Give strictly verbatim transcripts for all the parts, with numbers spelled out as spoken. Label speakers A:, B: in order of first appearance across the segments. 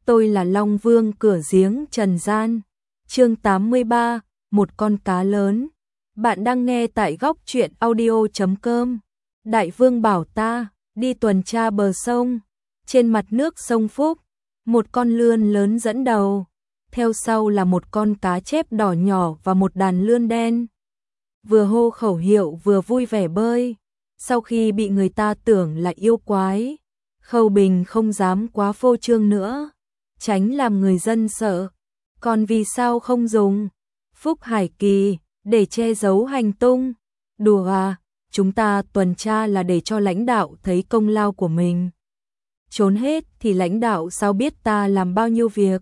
A: Tôi là Long Vương cửa giếng trần gian. Chương tám mươi ba, một con cá lớn. Bạn đang nghe tại góc truyện audio chấm com. Đại vương bảo ta đi tuần tra bờ sông. Trên mặt nước sông Phúc, một con lươn lớn dẫn đầu, theo sau là một con cá chép đỏ nhỏ và một đàn lươn đen. Vừa hô khẩu hiệu vừa vui vẻ bơi. Sau khi bị người ta tưởng là yêu quái, Khâu Bình không dám quá phô trương nữa, tránh làm người dân sợ. Còn vì sao không dùng Phúc Hải Kỳ để che giấu hành tung? Đùa à, chúng ta tuần tra là để cho lãnh đạo thấy công lao của mình. Trốn hết thì lãnh đạo sao biết ta làm bao nhiêu việc.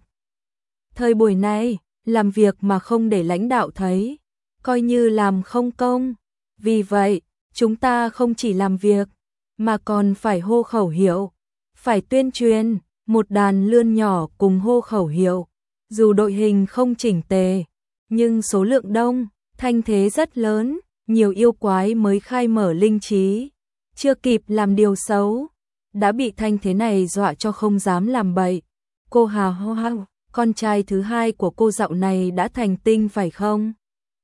A: Thời buổi này, làm việc mà không để lãnh đạo thấy, coi như làm không công. Vì vậy, chúng ta không chỉ làm việc, mà còn phải hô khẩu hiệu, phải tuyên truyền. Một đàn lươn nhỏ cùng hô khẩu hiệu, dù đội hình không chỉnh tề, nhưng số lượng đông, thanh thế rất lớn, nhiều yêu quái mới khai mở linh trí, chưa kịp làm điều xấu, đã bị thanh thế này dọa cho không dám làm bậy. Cô Hà Ho Hao, con trai thứ hai của cô dạo này đã thành tinh phải không?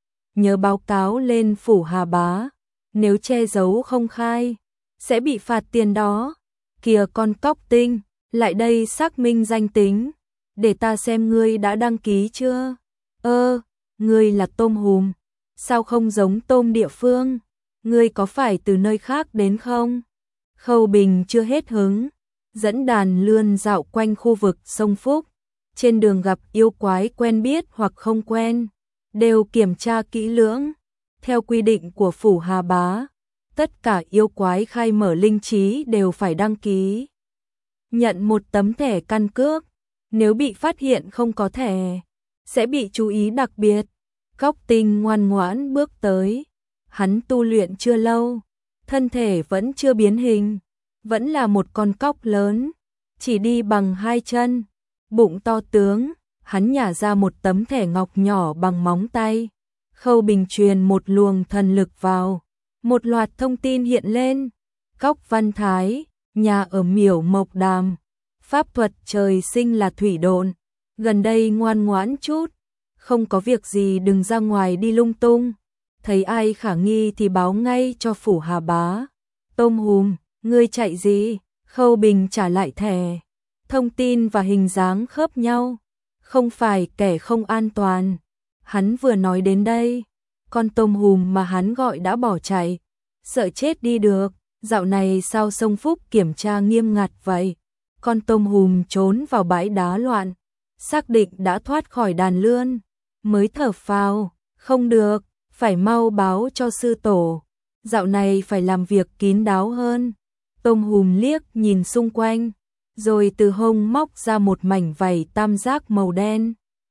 A: Nhớ báo cáo lên phủ Hà Bá, nếu che giấu không khai, sẽ bị phạt tiền đó. Kìa con cóc tinh, lại đây xác minh danh tính, để ta xem ngươi đã đăng ký chưa. Ơ, ngươi là tôm hùm, sao không giống tôm địa phương? Ngươi có phải từ nơi khác đến không? Khâu Bình chưa hết hứng, dẫn đàn lươn dạo quanh khu vực sông Phúc. Trên đường gặp yêu quái quen biết hoặc không quen, đều kiểm tra kỹ lưỡng. Theo quy định của phủ Hà Bá, tất cả yêu quái khai mở linh trí đều phải đăng ký, nhận một tấm thẻ căn cước. Nếu bị phát hiện không có thẻ, sẽ bị chú ý đặc biệt. Cóc Tinh ngoan ngoãn bước tới. Hắn tu luyện chưa lâu, thân thể vẫn chưa biến hình, vẫn là một con cóc lớn, chỉ đi bằng hai chân, bụng to tướng. Hắn nhả ra một tấm thẻ ngọc nhỏ bằng móng tay. Khâu Bình truyền một luồng thần lực vào, một loạt thông tin hiện lên. Cóc Văn Thái, nhà ở Miểu Mộc Đàm, pháp thuật trời sinh là thủy độn, gần đây ngoan ngoãn chút, không có việc gì đừng ra ngoài đi lung tung, thấy ai khả nghi thì báo ngay cho phủ Hà Bá. Tôm hùm, ngươi chạy gì? Khâu Bình trả lại thẻ, thông tin và hình dáng khớp nhau, không phải kẻ không an toàn. Hắn vừa nói đến đây, con tôm hùm mà hắn gọi đã bỏ chạy, sợ chết đi được. Dạo này sao sông Phúc kiểm tra nghiêm ngặt vậy? Con tôm hùm trốn vào bãi đá loạn, xác định đã thoát khỏi đàn lươn, mới thở phào. Không được, phải mau báo cho sư tổ, dạo này phải làm việc kín đáo hơn. Tôm hùm liếc nhìn xung quanh, rồi từ hông móc ra một mảnh vảy tam giác màu đen.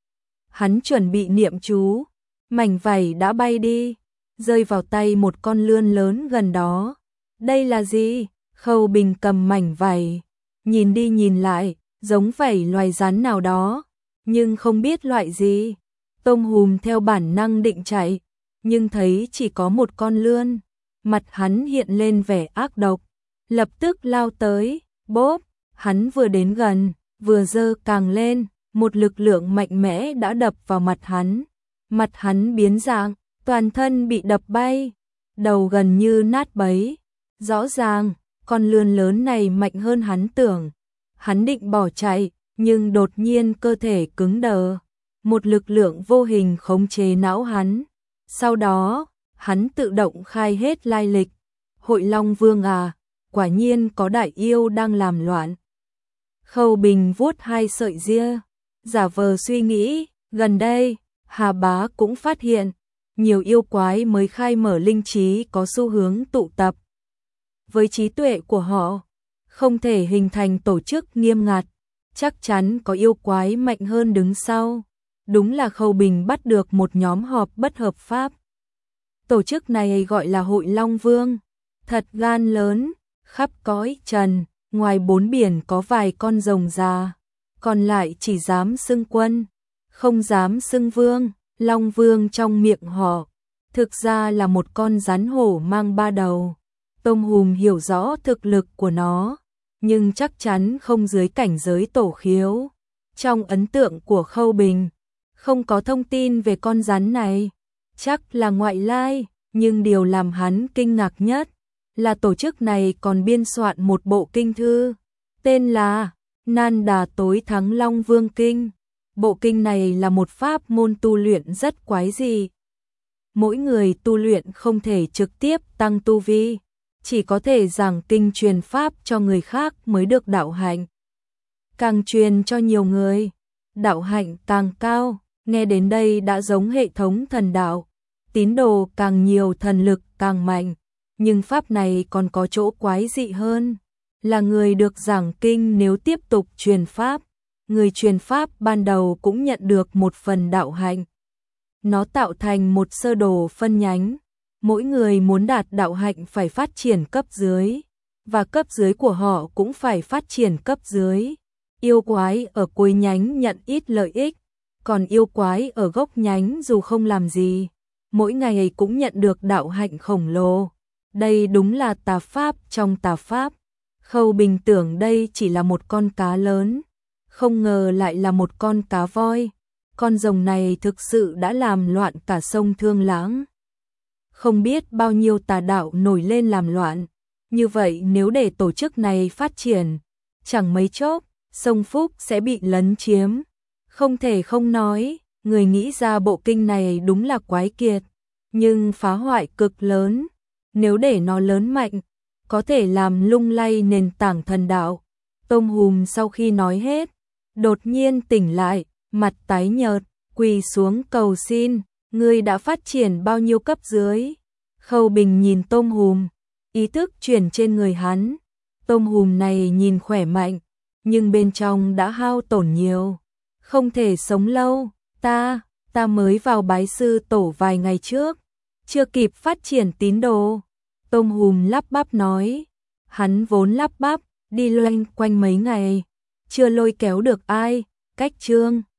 A: Hắn chuẩn bị niệm chú, mảnh vảy đã bay đi, rơi vào tay một con lươn lớn gần đó. Đây là gì? Khâu Bình cầm mảnh vảy, nhìn đi nhìn lại, giống vảy loài rắn nào đó, nhưng không biết loại gì. Tôm hùm theo bản năng định chạy, nhưng thấy chỉ có một con lươn, mặt hắn hiện lên vẻ ác độc, lập tức lao tới. Bốp, hắn vừa đến gần, vừa giơ càng lên, một lực lượng mạnh mẽ đã đập vào mặt hắn. Mặt hắn biến dạng, toàn thân bị đập bay, đầu gần như nát bấy. Rõ ràng, con lươn lớn này mạnh hơn hắn tưởng. Hắn định bỏ chạy, nhưng đột nhiên cơ thể cứng đờ. Một lực lượng vô hình khống chế não hắn. Sau đó, hắn tự động khai hết lai lịch. Hội Long Vương à, quả nhiên có đại yêu đang làm loạn. Khâu Bình vuốt hai sợi ria, giả vờ suy nghĩ. Gần đây, Hà Bá cũng phát hiện, nhiều yêu quái mới khai mở linh trí có xu hướng tụ tập. Với trí tuệ của họ, không thể hình thành tổ chức nghiêm ngặt, chắc chắn có yêu quái mạnh hơn đứng sau. Đúng là Khâu Bình bắt được một nhóm họp bất hợp pháp. Tổ chức này gọi là Hội Long Vương, thật gan lớn, khắp cõi trần, ngoài bốn biển có vài con rồng già, còn lại chỉ dám xưng quân, không dám xưng vương. Long Vương trong miệng họ, thực ra là một con rắn hổ mang ba đầu. Tôm hùm hiểu rõ thực lực của nó, nhưng chắc chắn không dưới cảnh giới tổ khiếu. Trong ấn tượng của Khâu Bình, không có thông tin về con rắn này, chắc là ngoại lai, nhưng điều làm hắn kinh ngạc nhất là tổ chức này còn biên soạn một bộ kinh thư, tên là Nan Đà Tối Thắng Long Vương Kinh. Bộ kinh này là một pháp môn tu luyện rất quái dị. Mỗi người tu luyện không thể trực tiếp tăng tu vi, chỉ có thể giảng kinh truyền pháp cho người khác mới được đạo hạnh. Càng truyền cho nhiều người, đạo hạnh càng cao. Nghe đến đây đã giống hệ thống thần đạo, tín đồ càng nhiều thần lực càng mạnh, nhưng pháp này còn có chỗ quái dị hơn, là người được giảng kinh nếu tiếp tục truyền pháp, người truyền pháp ban đầu cũng nhận được một phần đạo hạnh. Nó tạo thành một sơ đồ phân nhánh, mỗi người muốn đạt đạo hạnh phải phát triển cấp dưới, và cấp dưới của họ cũng phải phát triển cấp dưới. Yêu quái ở cuối nhánh nhận ít lợi ích, còn yêu quái ở gốc nhánh dù không làm gì, mỗi ngày cũng nhận được đạo hạnh khổng lồ. Đây đúng là tà pháp trong tà pháp. Khâu Bình tưởng đây chỉ là một con cá lớn, không ngờ lại là một con cá voi. Con rồng này thực sự đã làm loạn cả sông Thương Lãng. Không biết bao nhiêu tà đạo nổi lên làm loạn. Như vậy nếu để tổ chức này phát triển, chẳng mấy chốc, sông Phúc sẽ bị lấn chiếm. Không thể không nói, người nghĩ ra bộ kinh này đúng là quái kiệt, nhưng phá hoại cực lớn. Nếu để nó lớn mạnh, có thể làm lung lay nền tảng thần đạo. Tôm Hùm sau khi nói hết, đột nhiên tỉnh lại, mặt tái nhợt, quỳ xuống cầu xin, ngươi đã phát triển bao nhiêu cấp dưới? Khâu Bình nhìn Tôm Hùm, ý thức chuyển trên người hắn. Tôm Hùm này nhìn khỏe mạnh, nhưng bên trong đã hao tổn nhiều, không thể sống lâu. Ta, ta mới vào bái sư tổ vài ngày trước, chưa kịp phát triển tín đồ. Tôm Hùm lắp bắp nói, hắn vốn lắp bắp, đi loanh quanh mấy ngày, chưa lôi kéo được ai. Cách chương